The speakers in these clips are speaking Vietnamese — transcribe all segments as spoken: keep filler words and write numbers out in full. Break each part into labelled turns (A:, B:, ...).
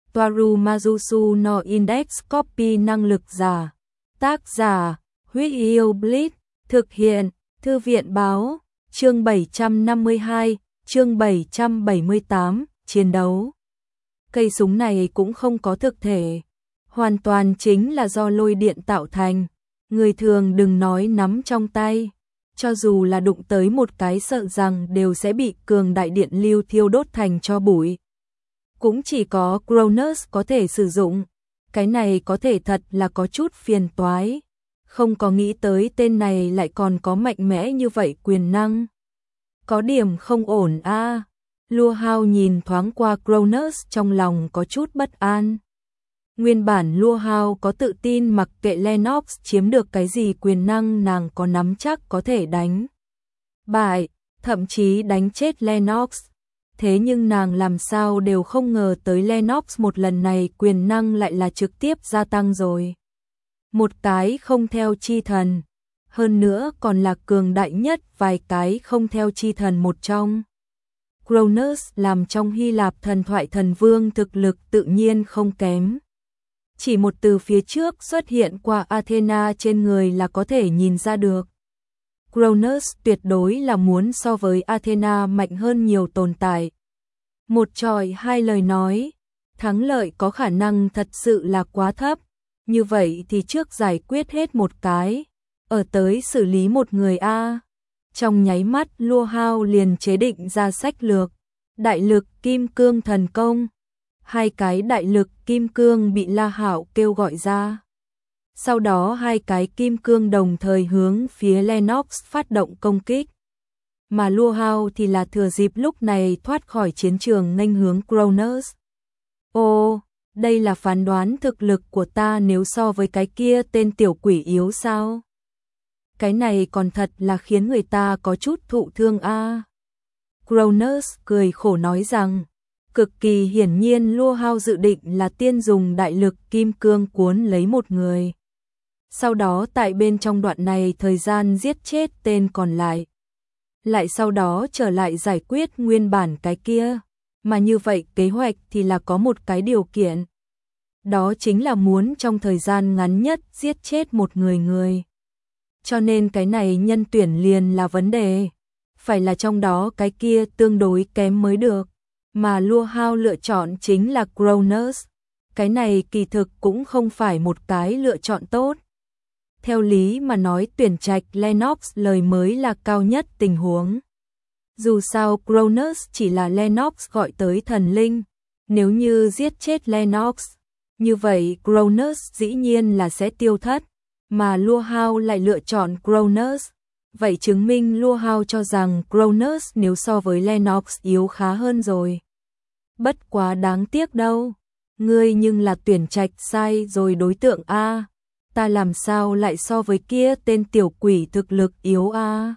A: Toaru Majusu no Index Copy năng lực giả. Tác giả, Huyết Yêu Blitz, thực hiện, Thư viện báo, chương bảy trăm năm mươi hai, chương bảy trăm bảy mươi tám, chiến đấu. Cây súng này cũng không có thực thể, hoàn toàn chính là do lôi điện tạo thành, người thường đừng nói nắm trong tay, cho dù là đụng tới một cái sợ rằng đều sẽ bị cường đại điện lưu thiêu đốt thành tro bụi. Cũng chỉ có Cronus có thể sử dụng, cái này có thể thật là có chút phiền toái, không có nghĩ tới tên này lại còn có mạnh mẽ như vậy quyền năng. Có điểm không ổn a. À. Lua Hao nhìn thoáng qua Cronus trong lòng có chút bất an. Nguyên bản Lua Hao có tự tin mặc kệ Lennox chiếm được cái gì quyền năng nàng có nắm chắc có thể đánh bại, thậm chí đánh chết Lennox. Thế nhưng nàng làm sao đều không ngờ tới Lennox một lần này quyền năng lại là trực tiếp gia tăng rồi. Một cái không theo chi thần, hơn nữa còn là cường đại nhất vài cái không theo chi thần một trong. Cronus làm trong Hy Lạp thần thoại thần vương thực lực tự nhiên không kém. Chỉ một từ phía trước xuất hiện qua Athena trên người là có thể nhìn ra được. Cronus tuyệt đối là muốn so với Athena mạnh hơn nhiều tồn tại. Một trọi hai lời nói, thắng lợi có khả năng thật sự là quá thấp. Như vậy thì trước giải quyết hết một cái, ở tới xử lý một người a. Trong nháy mắt Lua Hao liền chế định ra sách lược, đại lực kim cương thần công. Hai cái đại lực kim cương bị La Hạo kêu gọi ra. Sau đó hai cái kim cương đồng thời hướng phía Lennox phát động công kích. Mà Lua Hao thì là thừa dịp lúc này thoát khỏi chiến trường nghênh hướng Cronus. Ô, đây là phán đoán thực lực của ta nếu so với cái kia tên tiểu quỷ yếu sao? Cái này còn thật là khiến người ta có chút thụ thương a. À. Cronus cười khổ nói rằng, cực kỳ hiển nhiên Lua Hao dự định là tiên dùng đại lực kim cương cuốn lấy một người. Sau đó tại bên trong đoạn này thời gian giết chết tên còn lại. Lại sau đó trở lại giải quyết nguyên bản cái kia. Mà như vậy kế hoạch thì là có một cái điều kiện. Đó chính là muốn trong thời gian ngắn nhất giết chết một người người. Cho nên cái này nhân tuyển liền là vấn đề. Phải là trong đó cái kia tương đối kém mới được. Mà Lua Hao lựa chọn chính là Cronus. Cái này kỳ thực cũng không phải một cái lựa chọn tốt. Theo lý mà nói tuyển trạch Lennox lời mới là cao nhất tình huống. Dù sao Cronus chỉ là Lennox gọi tới thần linh. Nếu như giết chết Lennox, như vậy Cronus dĩ nhiên là sẽ tiêu thất. Mà Lua Hao lại lựa chọn Cronus. Vậy chứng minh Lua Hao cho rằng Cronus nếu so với Lennox yếu khá hơn rồi. Bất quá đáng tiếc đâu. Ngươi nhưng là tuyển trạch sai rồi đối tượng A. Ta làm sao lại so với kia tên tiểu quỷ thực lực yếu A.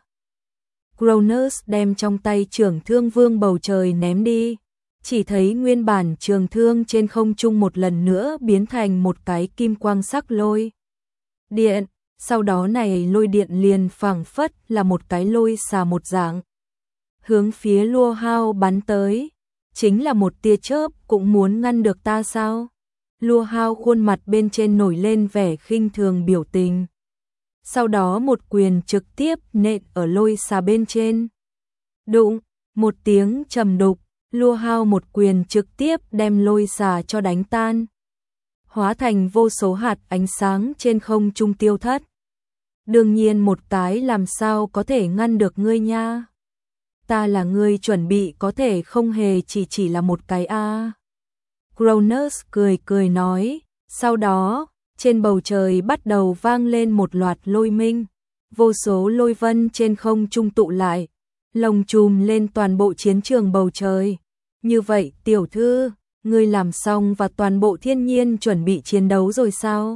A: Cronus đem trong tay trường thương vương bầu trời ném đi. Chỉ thấy nguyên bản trường thương trên không trung một lần nữa biến thành một cái kim quang sắc lôi điện. Sau đó này lôi điện liền phảng phất là một cái lôi xà một dạng. Hướng phía Lua Hao bắn tới. Chính là một tia chớp cũng muốn ngăn được ta sao? Lua Hao khuôn mặt bên trên nổi lên vẻ khinh thường biểu tình. Sau đó một quyền trực tiếp nện ở lôi xà bên trên. Đụng, một tiếng trầm đục, Lua Hao một quyền trực tiếp đem lôi xà cho đánh tan. Hóa thành vô số hạt ánh sáng trên không trung tiêu thất. Đương nhiên một cái làm sao có thể ngăn được ngươi nha. Ta là ngươi chuẩn bị có thể không hề chỉ chỉ là một cái a. À. Cronus cười cười nói, sau đó, trên bầu trời bắt đầu vang lên một loạt lôi minh, vô số lôi vân trên không trung tụ lại, lồng chùm lên toàn bộ chiến trường bầu trời. Như vậy tiểu thư, ngươi làm xong và toàn bộ thiên nhiên chuẩn bị chiến đấu rồi sao?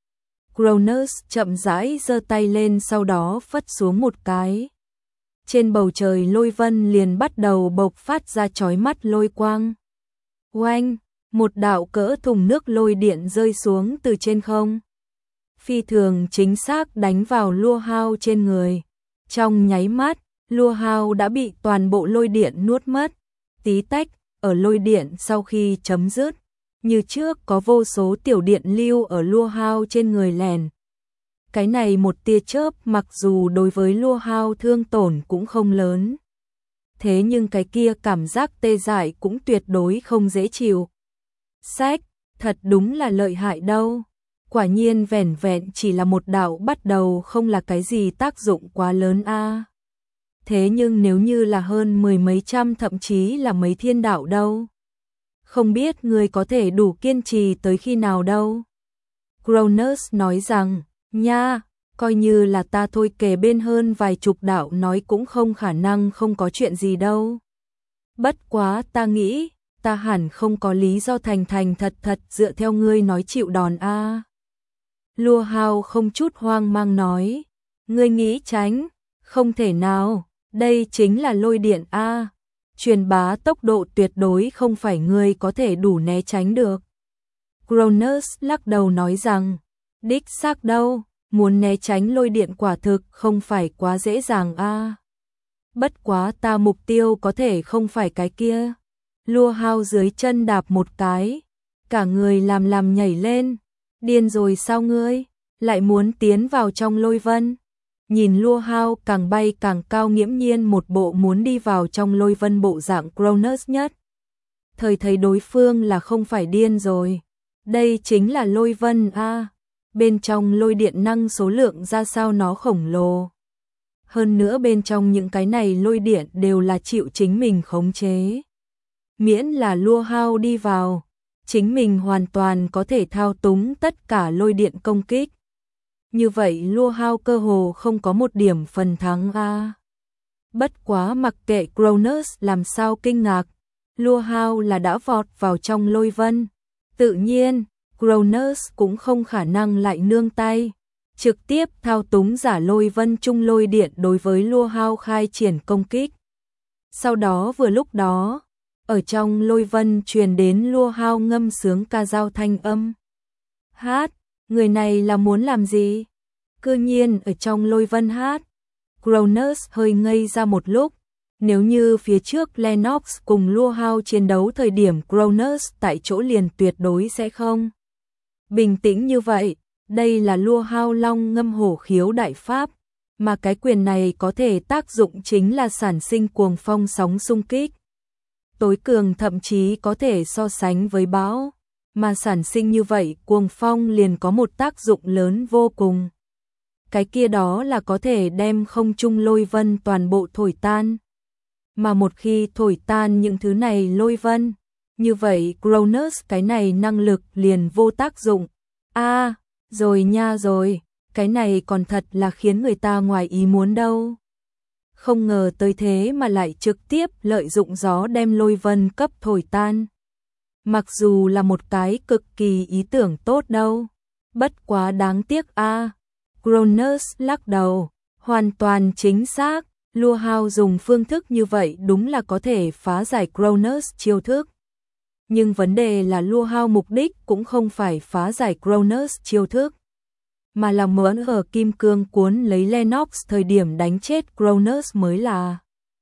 A: Cronus chậm rãi giơ tay lên sau đó phất xuống một cái. Trên bầu trời lôi vân liền bắt đầu bộc phát ra chói mắt lôi quang. Oanh, một đạo cỡ thùng nước lôi điện rơi xuống từ trên không. Phi thường chính xác đánh vào Lua Hao trên người. Trong nháy mắt, Lua Hao đã bị toàn bộ lôi điện nuốt mất. Tí tách, ở lôi điện sau khi chấm dứt, Như trước có vô số tiểu điện lưu ở Lua Hao trên người lèn. Cái này một tia chớp mặc dù đối với Lua Hao thương tổn cũng không lớn. Thế nhưng cái kia cảm giác tê dại cũng tuyệt đối không dễ chịu. Sách, thật đúng là lợi hại đâu. Quả nhiên vẻn vẹn chỉ là một đạo bắt đầu không là cái gì tác dụng quá lớn a. Thế nhưng nếu như là hơn mười mấy trăm thậm chí là mấy thiên đạo đâu. Không biết người có thể đủ kiên trì tới khi nào đâu. Cronus nói rằng, nha, coi như là ta thôi kề bên hơn vài chục đạo nói cũng không khả năng không có chuyện gì đâu. Bất quá ta nghĩ, ta hẳn không có lý do thành thành thật thật dựa theo ngươi nói chịu đòn a. Lua Hao không chút hoang mang nói, ngươi nghĩ tránh, không thể nào, đây chính là lôi điện a. Truyền bá tốc độ tuyệt đối không phải ngươi có thể đủ né tránh được. Cronus lắc đầu nói rằng, đích xác đâu, muốn né tránh lôi điện quả thực không phải quá dễ dàng a. Bất quá ta mục tiêu có thể không phải cái kia. Lua Hao dưới chân đạp một cái, cả người làm làm nhảy lên. Điên rồi sao ngươi, lại muốn tiến vào trong lôi vân? Nhìn Lua Hao càng bay càng cao nghiễm nhiên một bộ muốn đi vào trong lôi vân bộ dạng Cronus nhất. Thời thấy đối phương là không phải điên rồi. Đây chính là lôi vân a. Bên trong lôi điện năng số lượng ra sao nó khổng lồ. Hơn nữa bên trong những cái này lôi điện đều là chịu chính mình khống chế. Miễn là Lua Hao đi vào, chính mình hoàn toàn có thể thao túng tất cả lôi điện công kích. Như vậy Lua Hao cơ hồ không có một điểm phần thắng a. Bất quá mặc kệ Cronus làm sao kinh ngạc, Lua Hao là đã vọt vào trong lôi vân. Tự nhiên, Cronus cũng không khả năng lại nương tay, trực tiếp thao túng giả lôi vân trung lôi điện đối với Lua Hao khai triển công kích. Sau đó vừa lúc đó, ở trong lôi vân truyền đến Lua Hao ngâm sướng ca dao thanh âm. Hát, người này là muốn làm gì? Cư nhiên ở trong lôi vân hát. Cronus hơi ngây ra một lúc. Nếu như phía trước Lennox cùng Lua Hao chiến đấu thời điểm Cronus tại chỗ liền tuyệt đối sẽ không bình tĩnh như vậy. Đây là Lua Hao long ngâm hổ khiếu đại pháp, mà cái quyền này có thể tác dụng chính là sản sinh cuồng phong sóng xung kích. Tối cường thậm chí có thể so sánh với bão, mà sản sinh như vậy cuồng phong liền có một tác dụng lớn vô cùng. Cái kia đó là có thể đem không trung lôi vân toàn bộ thổi tan. Mà một khi thổi tan những thứ này lôi vân, như vậy Cronus cái này năng lực liền vô tác dụng. A, à, rồi nha rồi, cái này còn thật là khiến người ta ngoài ý muốn đâu. Không ngờ tới thế mà lại trực tiếp lợi dụng gió đem lôi vân cấp thổi tan. Mặc dù là một cái cực kỳ ý tưởng tốt đâu. Bất quá đáng tiếc a. À. Cronus lắc đầu, hoàn toàn chính xác, Lua Hao dùng phương thức như vậy đúng là có thể phá giải Cronus chiêu thức. Nhưng vấn đề là Lua Hao mục đích cũng không phải phá giải Cronus chiêu thức, mà là muốn ở kim cương cuốn lấy Lennox thời điểm đánh chết Cronus mới là.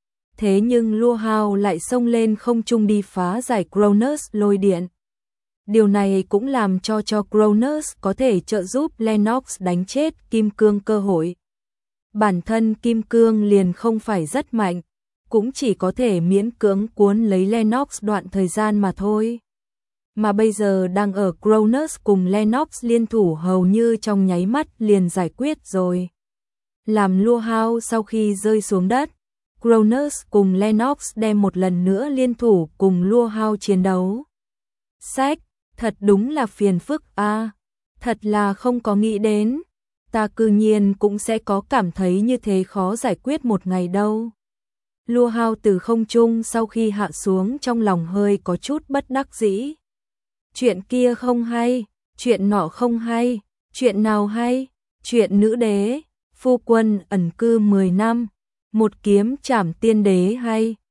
A: Thế nhưng Lua Hao lại xông lên không trung đi phá giải Cronus lôi điện. Điều này cũng làm cho cho Cronus có thể trợ giúp Lennox đánh chết kim cương cơ hội. Bản thân kim cương liền không phải rất mạnh, cũng chỉ có thể miễn cưỡng cuốn lấy Lennox đoạn thời gian mà thôi. Mà bây giờ đang ở Cronus cùng Lennox liên thủ hầu như trong nháy mắt liền giải quyết rồi. Làm Lua Hao sau khi rơi xuống đất, Cronus cùng Lennox đem một lần nữa liên thủ cùng Lua Hao chiến đấu. Sách, thật đúng là phiền phức a, à, thật là không có nghĩ đến, ta cư nhiên cũng sẽ có cảm thấy như thế khó giải quyết một ngày đâu. Lua Hao từ không trung sau khi hạ xuống trong lòng hơi có chút bất đắc dĩ. Chuyện kia không hay, chuyện nọ không hay, chuyện nào hay, chuyện nữ đế, phu quân ẩn cư mười năm, một kiếm trảm tiên đế hay.